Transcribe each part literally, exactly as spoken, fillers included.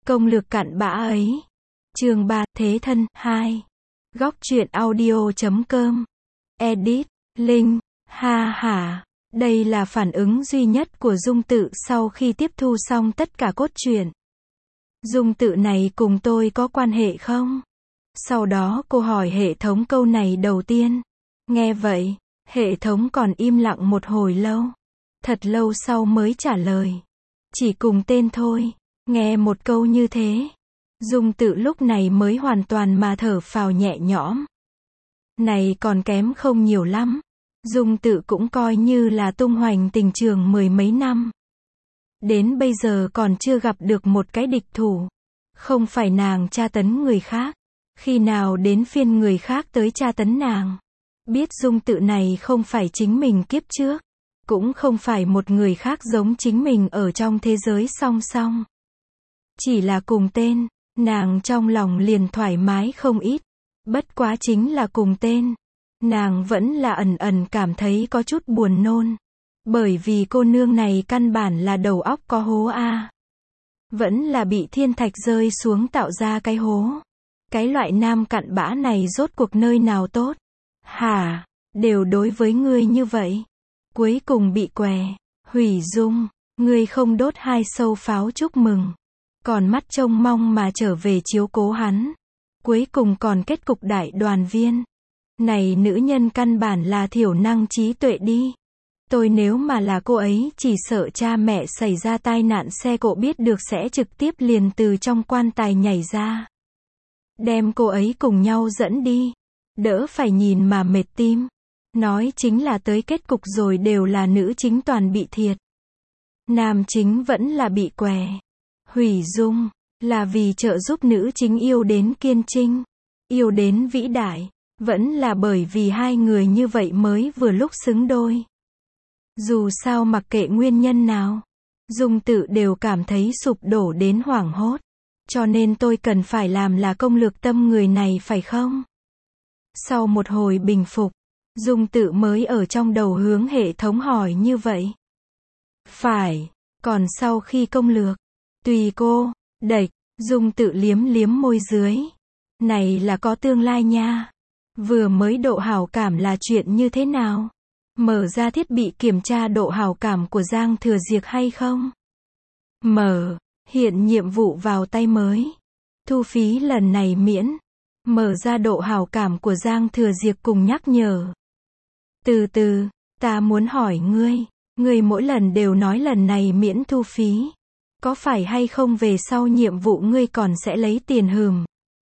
Công lược cặn bã ấy. Chương ba, Thế thân, hai. Góc truyện audio chấm com. Edit, Linh, ha ha. Đây là phản ứng duy nhất của Dung Tự sau khi tiếp thu xong tất cả cốt truyện. Dung Tự này cùng tôi có quan hệ không? Sau đó cô hỏi hệ thống câu này đầu tiên. Nghe vậy, hệ thống còn im lặng một hồi lâu. Thật lâu sau mới trả lời. Chỉ cùng tên thôi. Nghe một câu như thế, Dung Tự lúc này mới hoàn toàn mà thở phào nhẹ nhõm. Này còn kém không nhiều lắm. Dung Tự cũng coi như là tung hoành tình trường mười mấy năm. Đến bây giờ còn chưa gặp được một cái địch thủ. Không phải nàng tra tấn người khác. Khi nào đến phiên người khác tới tra tấn nàng. Biết Dung Tự này không phải chính mình kiếp trước. Cũng không phải một người khác giống chính mình ở trong thế giới song song. Chỉ là cùng tên, nàng trong lòng liền thoải mái không ít. Bất quá chính là cùng tên. Nàng vẫn là ẩn ẩn cảm thấy có chút buồn nôn. Bởi vì cô nương này căn bản là đầu óc có hố a. Vẫn là bị thiên thạch rơi xuống tạo ra cái hố. Cái loại nam cặn bã này rốt cuộc nơi nào tốt. Hả, đều đối với ngươi như vậy. Cuối cùng bị què, hủy dung. Ngươi không đốt hai sâu pháo chúc mừng. Còn mắt trông mong mà trở về chiếu cố hắn. Cuối cùng còn kết cục đại đoàn viên. Này nữ nhân căn bản là thiểu năng trí tuệ đi. Tôi nếu mà là cô ấy chỉ sợ cha mẹ xảy ra tai nạn xe cộ biết được sẽ trực tiếp liền từ trong quan tài nhảy ra. Đem cô ấy cùng nhau dẫn đi. Đỡ phải nhìn mà mệt tim. Nói chính là tới kết cục rồi đều là nữ chính toàn bị thiệt. Nam chính vẫn là bị què. Hủy dung, là vì trợ giúp nữ chính yêu đến kiên trinh, yêu đến vĩ đại, vẫn là bởi vì hai người như vậy mới vừa lúc xứng đôi. Dù sao mặc kệ nguyên nhân nào, Dung Tự đều cảm thấy sụp đổ đến hoảng hốt. Cho nên tôi cần phải làm là công lược tâm người này phải không? Sau một hồi bình phục, Dung Tự mới ở trong đầu hướng hệ thống hỏi như vậy. Phải, còn sau khi công lược, tùy cô, đẩy, Dung Tự liếm liếm môi dưới. Này là có tương lai nha. Vừa mới độ hảo cảm là chuyện như thế nào? Mở ra thiết bị kiểm tra độ hảo cảm của Giang Thừa Diệc hay không? Mở, hiện nhiệm vụ vào tay mới. Thu phí lần này miễn. Mở ra độ hảo cảm của Giang Thừa Diệc cùng nhắc nhở. Từ từ, ta muốn hỏi ngươi, ngươi mỗi lần đều nói lần này miễn thu phí. Có phải hay không về sau nhiệm vụ ngươi còn sẽ lấy tiền hừm?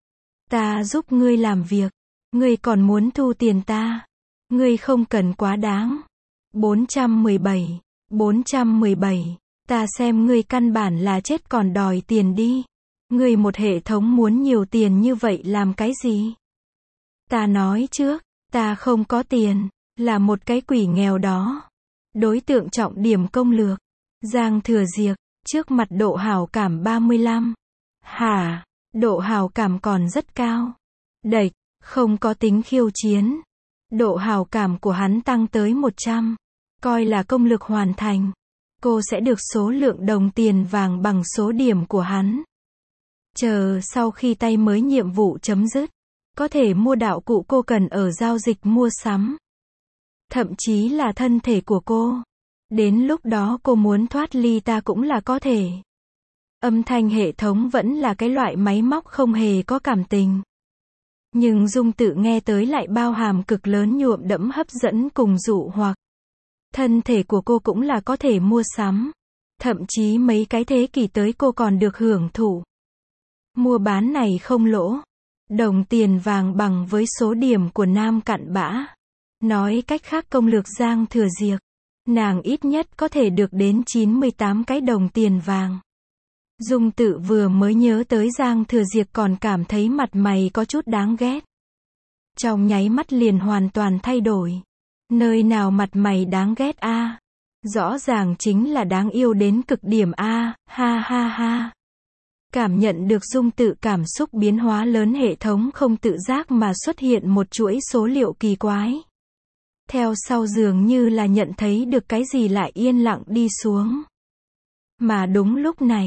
Ta giúp ngươi làm việc. Ngươi còn muốn thu tiền ta? Ngươi không cần quá đáng. bốn trăm mười bảy. bốn trăm mười bảy. Ta xem ngươi căn bản là chết còn đòi tiền đi. Ngươi một hệ thống muốn nhiều tiền như vậy làm cái gì? Ta nói trước, ta không có tiền, là một cái quỷ nghèo đó. Đối tượng trọng điểm công lược. Giang Thừa Diệc. Trước mặt độ hảo cảm ba mươi lăm. Hả, độ hảo cảm còn rất cao. Đẩy, không có tính khiêu chiến. Độ hảo cảm của hắn tăng tới một trăm. Coi là công lược hoàn thành. Cô sẽ được số lượng đồng tiền vàng bằng số điểm của hắn. Chờ sau khi tay mới nhiệm vụ chấm dứt. Có thể mua đạo cụ cô cần ở giao dịch mua sắm. Thậm chí là thân thể của cô. Đến lúc đó cô muốn thoát ly ta cũng là có thể. Âm thanh hệ thống vẫn là cái loại máy móc không hề có cảm tình. Nhưng Dung Tự nghe tới lại bao hàm cực lớn nhuộm đẫm hấp dẫn cùng dụ hoặc. Thân thể của cô cũng là có thể mua sắm. Thậm chí mấy cái thế kỷ tới cô còn được hưởng thụ. Mua bán này không lỗ. Đồng tiền vàng bằng với số điểm của nam cặn bã. Nói cách khác công lược Giang Thừa Diệc. Nàng ít nhất có thể được đến chín mươi tám cái đồng tiền vàng. Dung Tự vừa mới nhớ tới Giang Thừa Diệc còn cảm thấy mặt mày có chút đáng ghét. Trong nháy mắt liền hoàn toàn thay đổi. Nơi nào mặt mày đáng ghét a? À? Rõ ràng chính là đáng yêu đến cực điểm a, à? Ha ha ha. Cảm nhận được Dung Tự cảm xúc biến hóa lớn hệ thống không tự giác mà xuất hiện một chuỗi số liệu kỳ quái. Theo sau dường như là nhận thấy được cái gì lại yên lặng đi xuống. Mà đúng lúc này,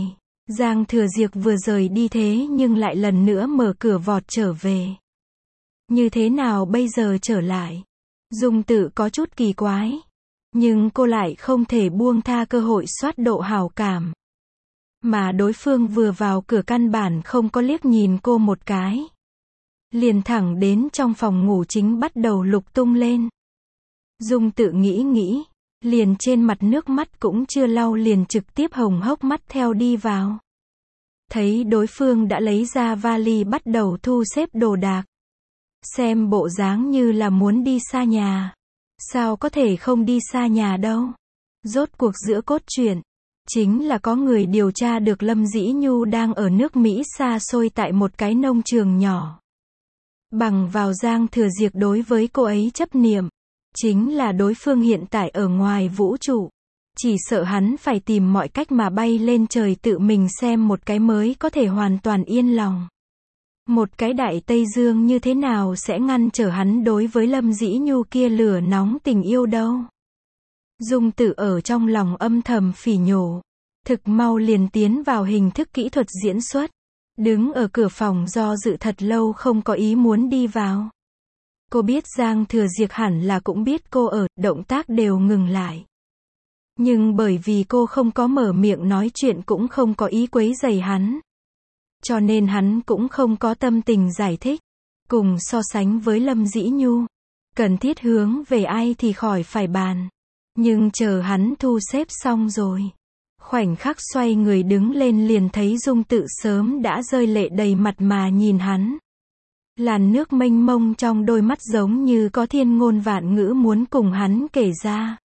Giang Thừa Diệc vừa rời đi thế nhưng lại lần nữa mở cửa vọt trở về. Như thế nào bây giờ trở lại? Dung Tự có chút kỳ quái. Nhưng cô lại không thể buông tha cơ hội soát độ hảo cảm. Mà đối phương vừa vào cửa căn bản không có liếc nhìn cô một cái. Liền thẳng đến trong phòng ngủ chính bắt đầu lục tung lên. Dung Tự nghĩ nghĩ, liền trên mặt nước mắt cũng chưa lau liền trực tiếp hồng hốc mắt theo đi vào. Thấy đối phương đã lấy ra vali bắt đầu thu xếp đồ đạc. Xem bộ dáng như là muốn đi xa nhà. Sao có thể không đi xa nhà đâu. Rốt cuộc giữa cốt truyện, chính là có người điều tra được Lâm Dĩ Nhu đang ở nước Mỹ xa xôi tại một cái nông trường nhỏ. Bằng vào Giang Thừa Diệc đối với cô ấy chấp niệm, chính là đối phương hiện tại ở ngoài vũ trụ. Chỉ sợ hắn phải tìm mọi cách mà bay lên trời tự mình xem một cái mới có thể hoàn toàn yên lòng. Một cái đại Tây Dương như thế nào sẽ ngăn trở hắn đối với Lâm Dĩ Nhu kia lửa nóng tình yêu đâu. Dung Tự ở trong lòng âm thầm phỉ nhổ. Thực mau liền tiến vào hình thức kỹ thuật diễn xuất. Đứng ở cửa phòng do dự thật lâu không có ý muốn đi vào. Cô biết Giang Thừa Diệc hẳn là cũng biết cô ở, động tác đều ngừng lại. Nhưng bởi vì cô không có mở miệng nói chuyện cũng không có ý quấy rầy hắn. Cho nên hắn cũng không có tâm tình giải thích. Cùng so sánh với Lâm Dĩ Nhu, cần thiết hướng về ai thì khỏi phải bàn. Nhưng chờ hắn thu xếp xong rồi. Khoảnh khắc xoay người đứng lên liền thấy Dung Tự sớm đã rơi lệ đầy mặt mà nhìn hắn. Làn nước mênh mông trong đôi mắt giống như có thiên ngôn vạn ngữ muốn cùng hắn kể ra.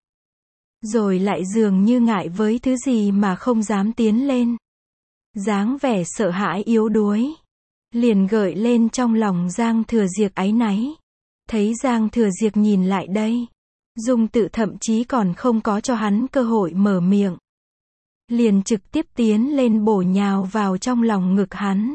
Rồi lại dường như ngại với thứ gì mà không dám tiến lên. Dáng vẻ sợ hãi yếu đuối. Liền gợi lên trong lòng Giang Thừa Diệc áy náy. Thấy Giang Thừa Diệc nhìn lại đây. Dung Tự thậm chí còn không có cho hắn cơ hội mở miệng. Liền trực tiếp tiến lên bổ nhào vào trong lòng ngực hắn.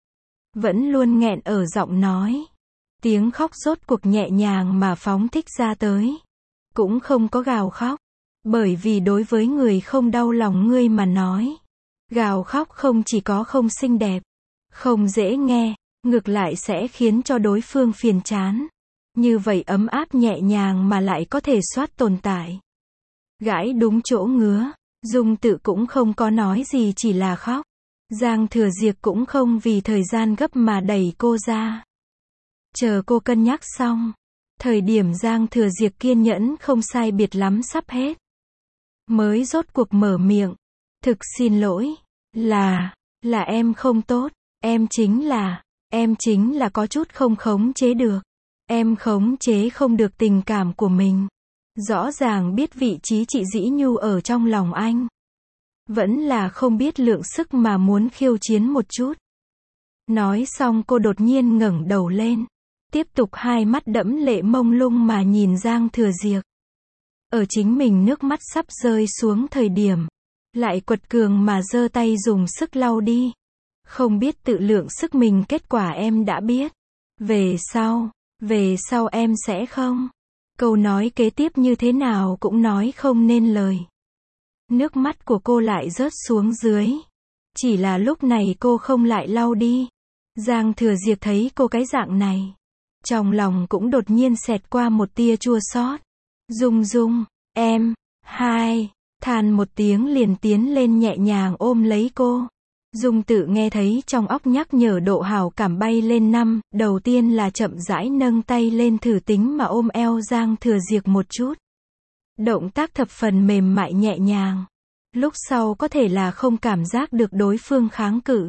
Vẫn luôn nghẹn ở giọng nói. Tiếng khóc rốt cuộc nhẹ nhàng mà phóng thích ra tới. Cũng không có gào khóc. Bởi vì đối với người không đau lòng ngươi mà nói. Gào khóc không chỉ có không xinh đẹp, không dễ nghe, ngược lại sẽ khiến cho đối phương phiền chán. Như vậy ấm áp nhẹ nhàng mà lại có thể soát tồn tại. Gãi đúng chỗ ngứa, Dung Tự cũng không có nói gì chỉ là khóc. Giang Thừa Diệc cũng không vì thời gian gấp mà đẩy cô ra. Chờ cô cân nhắc xong. Thời điểm Giang Thừa Diệc kiên nhẫn không sai biệt lắm sắp hết. Mới rốt cuộc mở miệng. Thực xin lỗi. Là, là em không tốt. Em chính là, em chính là có chút không khống chế được. Em khống chế không được tình cảm của mình. Rõ ràng biết vị trí chị Dĩ Nhu ở trong lòng anh. Vẫn là không biết lượng sức mà muốn khiêu chiến một chút. Nói xong cô đột nhiên ngẩng đầu lên. Tiếp tục hai mắt đẫm lệ mông lung mà nhìn Giang Thừa Diệc. Ở chính mình nước mắt sắp rơi xuống thời điểm. Lại quật cường mà giơ tay dùng sức lau đi. Không biết tự lượng sức mình kết quả em đã biết. Về sau, về sau em sẽ không. Câu nói kế tiếp như thế nào cũng nói không nên lời. Nước mắt của cô lại rớt xuống dưới. Chỉ là lúc này cô không lại lau đi. Giang Thừa Diệc thấy cô cái dạng này. Trong lòng cũng đột nhiên xẹt qua một tia chua xót. Dung Dung, em, hai, than một tiếng liền tiến lên nhẹ nhàng ôm lấy cô. Dung Tự nghe thấy trong óc nhắc nhở độ hảo cảm bay lên năm, đầu tiên là chậm rãi nâng tay lên thử tính mà ôm eo Giang Thừa Diệc một chút. Động tác thập phần mềm mại nhẹ nhàng. Lúc sau có thể là không cảm giác được đối phương kháng cự.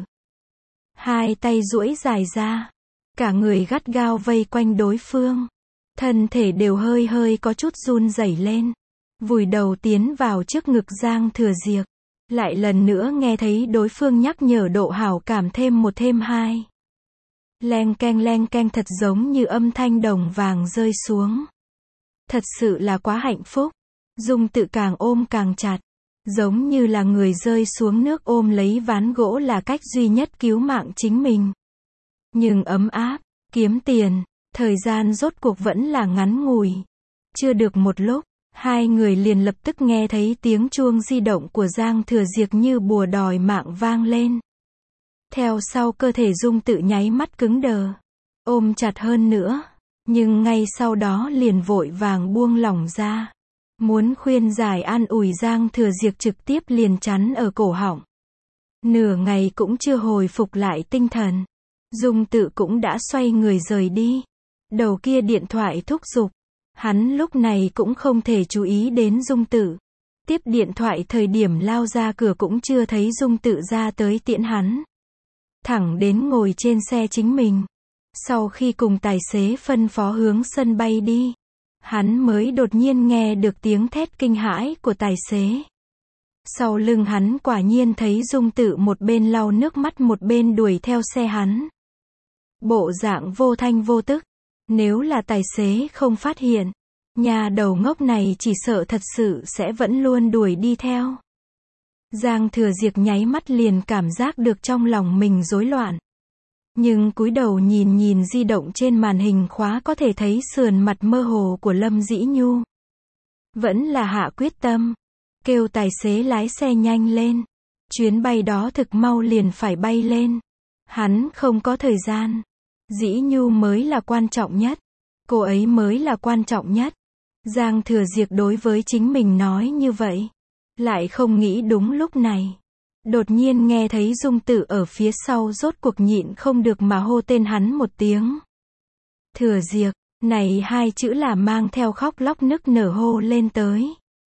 Hai tay duỗi dài ra. Cả người gắt gao vây quanh đối phương. Thân thể đều hơi hơi có chút run rẩy lên. Vùi đầu tiến vào trước ngực Giang Thừa Diệc. Lại lần nữa nghe thấy đối phương nhắc nhở độ hảo cảm thêm một thêm hai. Leng keng leng keng thật giống như âm thanh đồng vàng rơi xuống. Thật sự là quá hạnh phúc. Dung Tự càng ôm càng chặt. Giống như là người rơi xuống nước ôm lấy ván gỗ là cách duy nhất cứu mạng chính mình. Nhưng ấm áp, kiếm tiền, thời gian rốt cuộc vẫn là ngắn ngủi. Chưa được một lúc, Hai người liền lập tức nghe thấy tiếng chuông di động của Giang Thừa Diệc như bùa đòi mạng vang lên. Theo sau cơ thể Dung Tự nháy mắt cứng đờ, ôm chặt hơn nữa, nhưng ngay sau đó liền vội vàng buông lỏng ra. Muốn khuyên giải an ủi Giang Thừa Diệc trực tiếp liền chắn ở cổ họng. Nửa ngày cũng chưa hồi phục lại tinh thần. Dung Tự cũng đã xoay người rời đi. Đầu kia điện thoại thúc giục. Hắn lúc này cũng không thể chú ý đến Dung Tự. Tiếp điện thoại thời điểm lao ra cửa cũng chưa thấy Dung Tự ra tới tiễn hắn. Thẳng đến ngồi trên xe chính mình. Sau khi cùng tài xế phân phó hướng sân bay đi, hắn mới đột nhiên nghe được tiếng thét kinh hãi của tài xế. Sau lưng hắn quả nhiên thấy Dung Tự một bên lau nước mắt một bên đuổi theo xe hắn. Bộ dạng vô thanh vô tức. Nếu là tài xế không phát hiện, nhà đầu ngốc này chỉ sợ thật sự sẽ vẫn luôn đuổi đi theo. Giang Thừa Diệc nháy mắt liền cảm giác được trong lòng mình rối loạn. Nhưng cúi đầu nhìn nhìn di động trên màn hình khóa có thể thấy sườn mặt mơ hồ của Lâm Dĩ Nhu. Vẫn là hạ quyết tâm, kêu tài xế lái xe nhanh lên. Chuyến bay đó thực mau liền phải bay lên. Hắn không có thời gian. Dĩ Nhu mới là quan trọng nhất. Cô ấy mới là quan trọng nhất. Giang Thừa Diệc đối với chính mình nói như vậy. Lại không nghĩ đúng lúc này. Đột nhiên nghe thấy Dung Tự ở phía sau rốt cuộc nhịn không được mà hô tên hắn một tiếng. Thừa Diệc, này hai chữ là mang theo khóc lóc nức nở hô lên tới.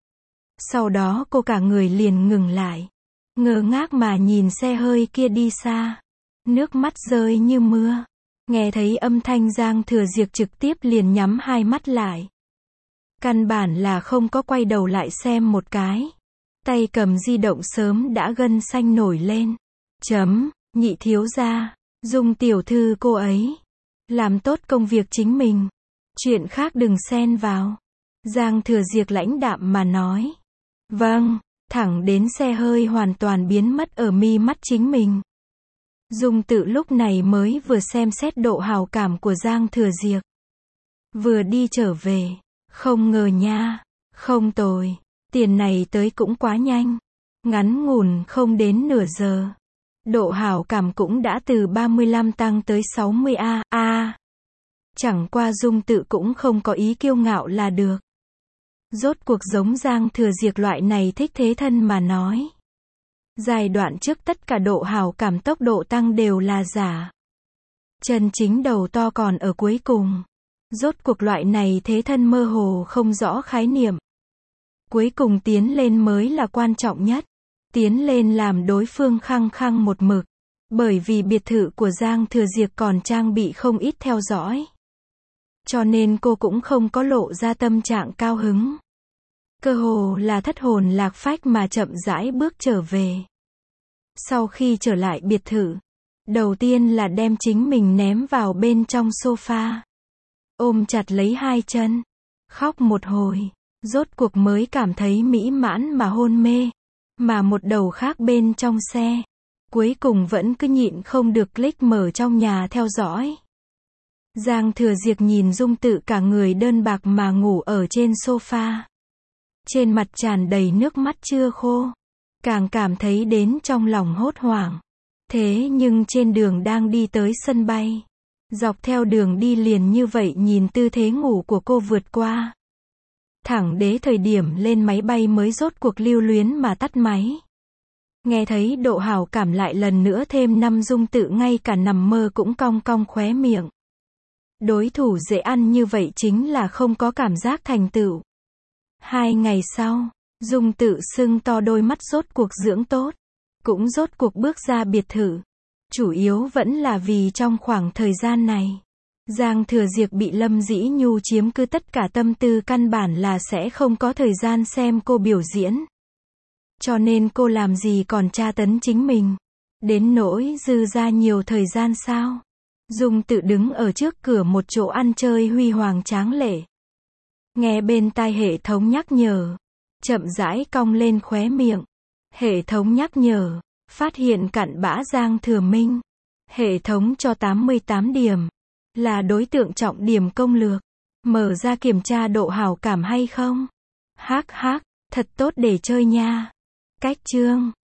Sau đó cô cả người liền ngừng lại. Ngơ ngác mà nhìn xe hơi kia đi xa. Nước mắt rơi như mưa. Nghe thấy âm thanh Giang Thừa Diệc trực tiếp liền nhắm hai mắt lại. Căn bản là không có quay đầu lại xem một cái. Tay cầm di động sớm đã gân xanh nổi lên. Chấm, nhị thiếu gia, Dung tiểu thư cô ấy. Làm tốt công việc chính mình. Chuyện khác đừng xen vào. Giang Thừa Diệc lãnh đạm mà nói. Vâng, thẳng đến xe hơi hoàn toàn biến mất ở mi mắt chính mình. Dung Tự lúc này mới vừa xem xét độ hào cảm của Giang Thừa Diệc. Vừa đi trở về. Không ngờ nha. Không tồi. Tiền này tới cũng quá nhanh. Ngắn ngủn không đến nửa giờ. Độ hảo cảm cũng đã từ ba mươi lăm tăng tới sáu mươi a. A. Chẳng qua Dung Tự cũng không có ý kiêu ngạo là được. Rốt cuộc giống Giang Thừa Diệc loại này thích thế thân mà nói. Giai đoạn trước tất cả độ hảo cảm tốc độ tăng đều là giả. Chân chính đầu to còn ở cuối cùng. Rốt cuộc loại này thế thân mơ hồ không rõ khái niệm. Cuối cùng tiến lên mới là quan trọng nhất. Tiến lên làm đối phương khăng khăng một mực. Bởi vì biệt thự của Giang Thừa Diệc còn trang bị không ít theo dõi. Cho nên cô cũng không có lộ ra tâm trạng cao hứng. Cơ hồ là thất hồn lạc phách mà chậm rãi bước trở về. Sau khi trở lại biệt thự, đầu tiên là đem chính mình ném vào bên trong sofa. Ôm chặt lấy hai chân. Khóc một hồi. Rốt cuộc mới cảm thấy mỹ mãn mà hôn mê. Mà một đầu khác bên trong xe. Cuối cùng vẫn cứ nhịn không được click mở trong nhà theo dõi. Giang Thừa Diệc nhìn Dung Tự cả người đơn bạc mà ngủ ở trên sofa. Trên mặt tràn đầy nước mắt chưa khô. Càng cảm thấy đến trong lòng hốt hoảng. Thế nhưng trên đường đang đi tới sân bay. Dọc theo đường đi liền như vậy nhìn tư thế ngủ của cô vượt qua. Thẳng đến thời điểm lên máy bay mới rốt cuộc lưu luyến mà tắt máy. Nghe thấy độ hảo cảm lại lần nữa thêm năm. Dung Tự ngay cả nằm mơ cũng cong cong khóe miệng. Đối thủ dễ ăn như vậy chính là không có cảm giác thành tựu. Hai ngày sau, Dung Tự sưng to đôi mắt rốt cuộc dưỡng tốt. Cũng rốt cuộc bước ra biệt thự. Chủ yếu vẫn là vì trong khoảng thời gian này, Giang Thừa Diệc bị Lâm Dĩ Nhu chiếm cứ tất cả tâm tư, căn bản là sẽ không có thời gian xem cô biểu diễn. Cho nên cô làm gì còn tra tấn chính mình. Đến nỗi dư ra nhiều thời gian sao. Dung Tự đứng ở trước cửa một chỗ ăn chơi huy hoàng tráng lệ. Nghe bên tai hệ thống nhắc nhở. Chậm rãi cong lên khóe miệng. Hệ thống nhắc nhở. Phát hiện cặn bã Giang Thừa Minh. Hệ thống cho tám mươi tám điểm. Là đối tượng trọng điểm công lược. Mở ra kiểm tra độ hảo cảm hay không? Hác hác, thật tốt để chơi nha. Cách chương